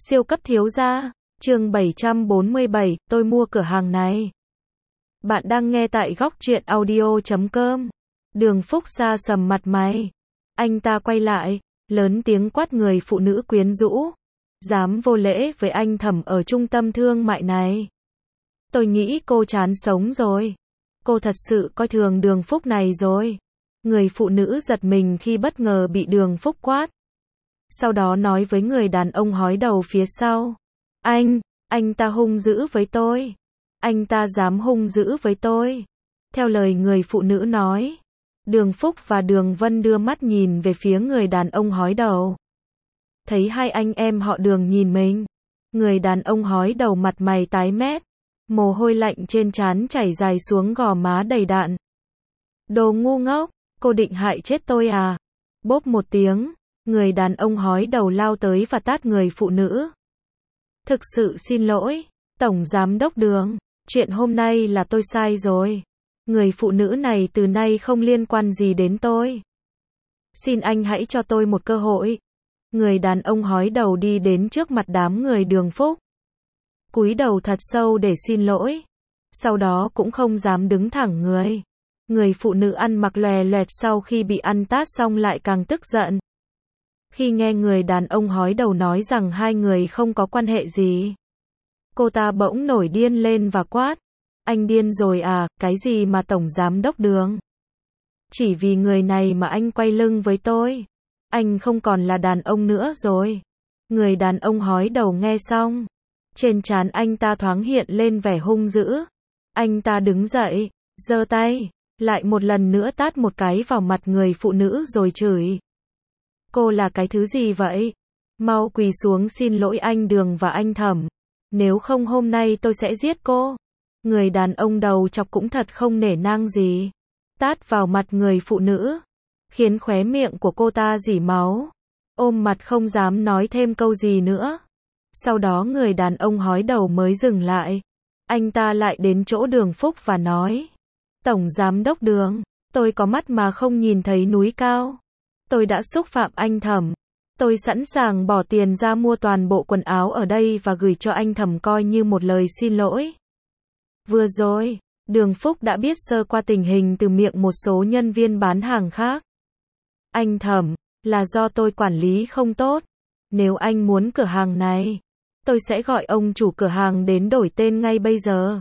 Siêu cấp thiếu gia, chương 747, tôi mua cửa hàng này. Bạn đang nghe tại góc truyện audio.com. Đường Phúc sa sầm mặt mày. Anh ta quay lại, lớn tiếng quát người phụ nữ quyến rũ. Dám vô lễ với anh Thẩm ở trung tâm thương mại này. Tôi nghĩ cô chán sống rồi. Cô thật sự coi thường Đường Phúc này rồi. Người phụ nữ giật mình khi bất ngờ bị Đường Phúc quát. Sau đó nói với người đàn ông hói đầu phía sau. Anh ta hung dữ với tôi. Anh ta dám hung dữ với tôi. Theo lời người phụ nữ nói. Đường Phúc và Đường Vân đưa mắt nhìn về phía người đàn ông hói đầu. Thấy hai anh em họ Đường nhìn mình. Người đàn ông hói đầu mặt mày tái mét. Mồ hôi lạnh trên trán chảy dài xuống gò má đầy đạn. Đồ ngu ngốc, cô định hại chết tôi à? Bốp một tiếng. Người đàn ông hói đầu lao tới và tát người phụ nữ. Thực sự xin lỗi, Tổng Giám đốc Đường, chuyện hôm nay là tôi sai rồi. Người phụ nữ này từ nay không liên quan gì đến tôi. Xin anh hãy cho tôi một cơ hội. Người đàn ông hói đầu đi đến trước mặt đám người Đường Phúc. Cúi đầu thật sâu để xin lỗi. Sau đó cũng không dám đứng thẳng người. Người phụ nữ ăn mặc lòe loẹt sau khi bị ăn tát xong lại càng tức giận. Khi nghe người đàn ông hói đầu nói rằng hai người không có quan hệ gì. Cô ta bỗng nổi điên lên và quát. Anh điên rồi à, cái gì mà Tổng Giám đốc Đường? Chỉ vì người này mà anh quay lưng với tôi. Anh không còn là đàn ông nữa rồi. Người đàn ông hói đầu nghe xong. Trên trán anh ta thoáng hiện lên vẻ hung dữ. Anh ta đứng dậy, giơ tay, lại một lần nữa tát một cái vào mặt người phụ nữ rồi chửi. Cô là cái thứ gì vậy? Mau quỳ xuống xin lỗi anh Đường và anh Thẩm. Nếu không hôm nay tôi sẽ giết cô. Người đàn ông đầu chọc cũng thật không nể nang gì. Tát vào mặt người phụ nữ. Khiến khóe miệng của cô ta rỉ máu. Ôm mặt không dám nói thêm câu gì nữa. Sau đó người đàn ông hói đầu mới dừng lại. Anh ta lại đến chỗ Đường Phúc và nói. Tổng Giám đốc Đường, tôi có mắt mà không nhìn thấy núi cao. Tôi đã xúc phạm anh Thẩm. Tôi sẵn sàng bỏ tiền ra mua toàn bộ quần áo ở đây và gửi cho anh Thẩm coi như một lời xin lỗi. Vừa rồi, Đường Phúc đã biết sơ qua tình hình từ miệng một số nhân viên bán hàng khác. Anh Thẩm, là do tôi quản lý không tốt. Nếu anh muốn cửa hàng này, tôi sẽ gọi ông chủ cửa hàng đến đổi tên ngay bây giờ.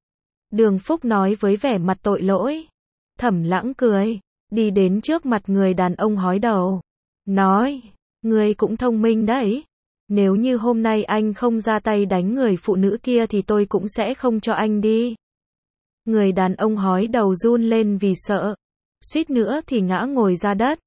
Đường Phúc nói với vẻ mặt tội lỗi. Thẩm Lãng cười. Đi đến trước mặt người đàn ông hói đầu. Nói, ngươi cũng thông minh đấy. Nếu như hôm nay anh không ra tay đánh người phụ nữ kia thì tôi cũng sẽ không cho anh đi. Người đàn ông hói đầu run lên vì sợ. Suýt nữa thì ngã ngồi ra đất.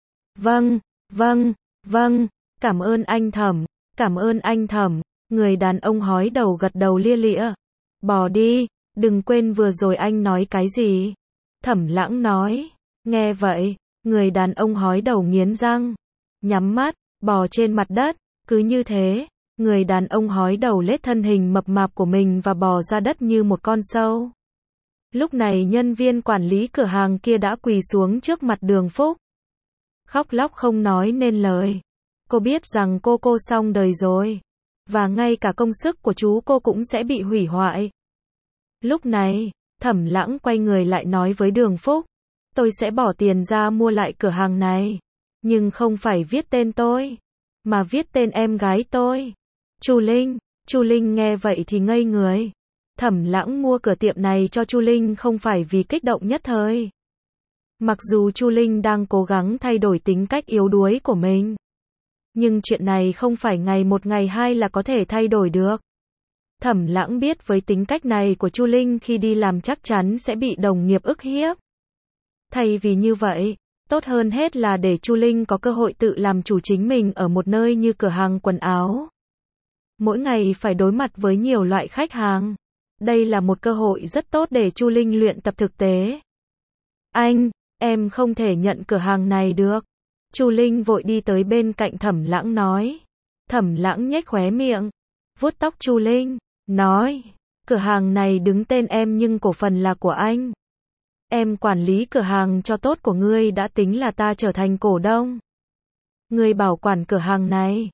Vâng, cảm ơn anh Thẩm, cảm ơn anh Thẩm. Người đàn ông hói đầu gật đầu lia lịa. Bỏ đi, đừng quên vừa rồi anh nói cái gì. Thẩm Lãng nói. Nghe vậy, người đàn ông hói đầu nghiến răng, nhắm mắt, bò trên mặt đất. Cứ như thế, người đàn ông hói đầu lết thân hình mập mạp của mình và bò ra đất như một con sâu. Lúc này nhân viên quản lý cửa hàng kia đã quỳ xuống trước mặt Đường Phúc. Khóc lóc không nói nên lời. Cô biết rằng cô xong đời rồi. Và ngay cả công sức của chú cô cũng sẽ bị hủy hoại. Lúc này, Thẩm Lãng quay người lại nói với Đường Phúc. Tôi sẽ bỏ tiền ra mua lại cửa hàng này. Nhưng không phải viết tên tôi. Mà viết tên em gái tôi. Chu Linh. Chu Linh nghe vậy thì ngây người. Thẩm Lãng mua cửa tiệm này cho Chu Linh không phải vì kích động nhất thời. Mặc dù Chu Linh đang cố gắng thay đổi tính cách yếu đuối của mình. Nhưng chuyện này không phải ngày một ngày hai là có thể thay đổi được. Thẩm Lãng biết với tính cách này của Chu Linh khi đi làm chắc chắn sẽ bị đồng nghiệp ức hiếp. Thay vì như vậy, tốt hơn hết là để Chu Linh có cơ hội tự làm chủ chính mình ở một nơi như cửa hàng quần áo. Mỗi ngày phải đối mặt với nhiều loại khách hàng. Đây là một cơ hội rất tốt để Chu Linh luyện tập thực tế. Em không thể nhận cửa hàng này được. Chu Linh vội đi tới bên cạnh Thẩm Lãng nói. Thẩm Lãng nhếch khóe miệng, vuốt tóc Chu Linh, nói, cửa hàng này đứng tên em nhưng cổ phần là của anh. Em quản lý cửa hàng cho tốt của ngươi đã tính là ta trở thành cổ đông. Ngươi bảo quản cửa hàng này,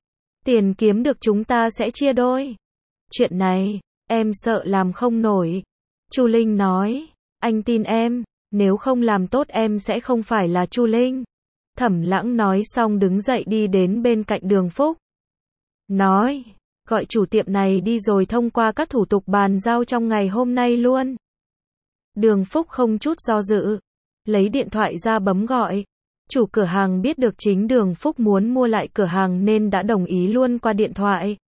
Tiền kiếm được chúng ta sẽ chia đôi. Chuyện này, em sợ làm không nổi. Chu Linh nói, anh tin em, nếu không làm tốt em sẽ không phải là Chu Linh. Thẩm Lãng nói xong đứng dậy đi đến bên cạnh Đường Phúc. Nói, gọi chủ tiệm này đi rồi thông qua các thủ tục bàn giao trong ngày hôm nay luôn. Đường Phúc không chút do dự, lấy điện thoại ra bấm gọi. Chủ cửa hàng biết được chính Đường Phúc muốn mua lại cửa hàng nên đã đồng ý luôn qua điện thoại.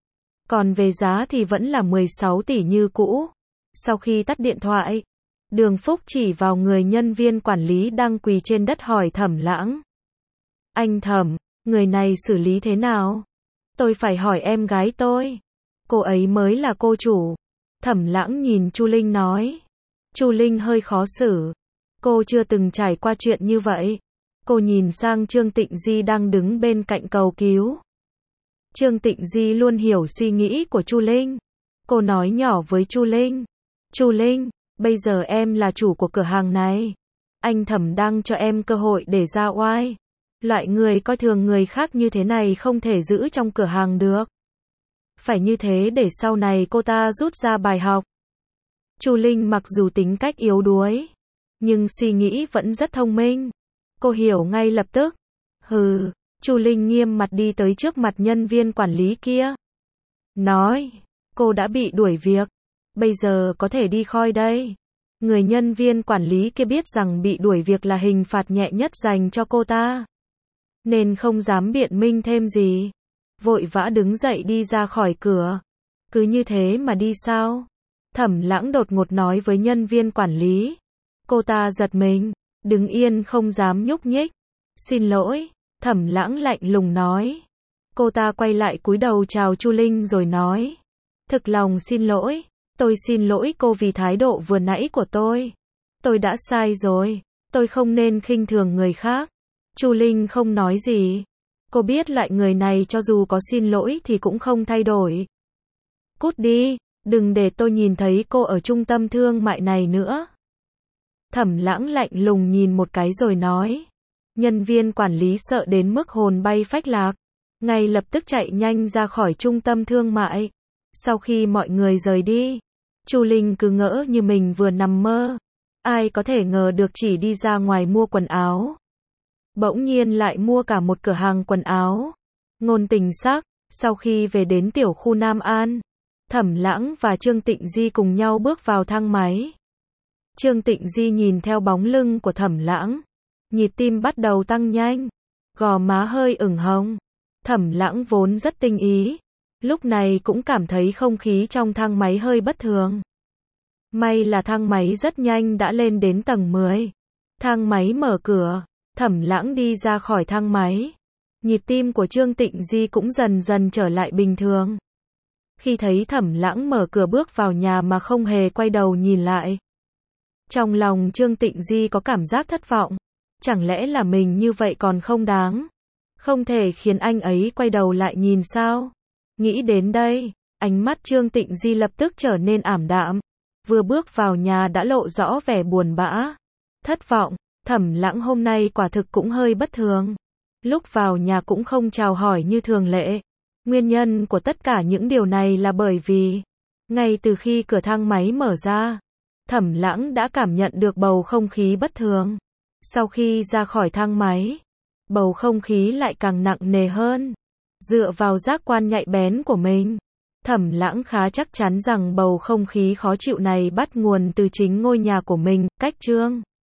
Còn về giá thì vẫn là 16 tỷ như cũ. Sau khi tắt điện thoại, Đường Phúc chỉ vào người nhân viên quản lý đang quỳ trên đất hỏi Thẩm Lãng. Anh Thẩm, người này xử lý thế nào? Tôi phải hỏi em gái tôi. Cô ấy mới là cô chủ. Thẩm Lãng nhìn Chu Linh nói. Chu Linh hơi khó xử. Cô chưa từng trải qua chuyện như vậy. Cô nhìn sang Trương Tịnh Di đang đứng bên cạnh cầu cứu. Trương Tịnh Di luôn hiểu suy nghĩ của Chu Linh. Cô nói nhỏ với Chu Linh. Chu Linh, bây giờ em là chủ của cửa hàng này. Anh Thẩm đang cho em cơ hội để ra oai. Loại người coi thường người khác như thế này không thể giữ trong cửa hàng được. Phải như thế để sau này cô ta rút ra bài học. Chu Linh mặc dù tính cách yếu đuối, nhưng suy nghĩ vẫn rất thông minh. Cô hiểu ngay lập tức. Hừ, Chu Linh nghiêm mặt đi tới trước mặt nhân viên quản lý kia. Nói, cô đã bị đuổi việc. Bây giờ có thể đi khỏi đây. Người nhân viên quản lý kia biết rằng bị đuổi việc là hình phạt nhẹ nhất dành cho cô ta, nên không dám biện minh thêm gì. Vội vã đứng dậy đi ra khỏi cửa. Cứ như thế mà đi sao? Thẩm Lãng đột ngột nói với nhân viên quản lý. Cô ta giật mình, đứng yên không dám nhúc nhích. Xin lỗi, Thẩm Lãng lạnh lùng nói. Cô ta quay lại cúi đầu chào Chu Linh rồi nói. Thực lòng xin lỗi, tôi xin lỗi cô vì thái độ vừa nãy của tôi. Tôi đã sai rồi, tôi không nên khinh thường người khác. Chu Linh không nói gì. Cô biết loại người này cho dù có xin lỗi thì cũng không thay đổi. Cút đi, đừng để tôi nhìn thấy cô ở trung tâm thương mại này nữa. Thẩm Lãng lạnh lùng nhìn một cái rồi nói. Nhân viên quản lý sợ đến mức hồn bay phách lạc, ngay lập tức chạy nhanh ra khỏi trung tâm thương mại. Sau khi mọi người rời đi, Chu Linh cứ ngỡ như mình vừa nằm mơ. Ai có thể ngờ được chỉ đi ra ngoài mua quần áo, bỗng nhiên lại mua cả một cửa hàng quần áo. Ngôn Tình Sắc, sau khi về đến tiểu khu Nam An, Thẩm Lãng và Trương Tịnh Di cùng nhau bước vào thang máy. Trương Tịnh Di nhìn theo bóng lưng của Thẩm Lãng, nhịp tim bắt đầu tăng nhanh, gò má hơi ửng hồng. Thẩm Lãng vốn rất tinh ý, lúc này cũng cảm thấy không khí trong thang máy hơi bất thường. May là thang máy rất nhanh đã lên đến tầng 10. Thang máy mở cửa, Thẩm Lãng đi ra khỏi thang máy. Nhịp tim của Trương Tịnh Di cũng dần dần trở lại bình thường. Khi thấy Thẩm Lãng mở cửa bước vào nhà mà không hề quay đầu nhìn lại, trong lòng Trương Tịnh Di có cảm giác thất vọng. Chẳng lẽ là mình như vậy còn không đáng? Không thể khiến anh ấy quay đầu lại nhìn sao? Nghĩ đến đây, ánh mắt Trương Tịnh Di lập tức trở nên ảm đạm. Vừa bước vào nhà đã lộ rõ vẻ buồn bã, thất vọng. Thẩm Lãng hôm nay quả thực cũng hơi bất thường. Lúc vào nhà cũng không chào hỏi như thường lệ. Nguyên nhân của tất cả những điều này là bởi vì, ngay từ khi cửa thang máy mở ra, Thẩm Lãng đã cảm nhận được bầu không khí bất thường. Sau khi ra khỏi thang máy, bầu không khí lại càng nặng nề hơn. Dựa vào giác quan nhạy bén của mình, Thẩm Lãng khá chắc chắn rằng bầu không khí khó chịu này bắt nguồn từ chính ngôi nhà của mình, cách Trương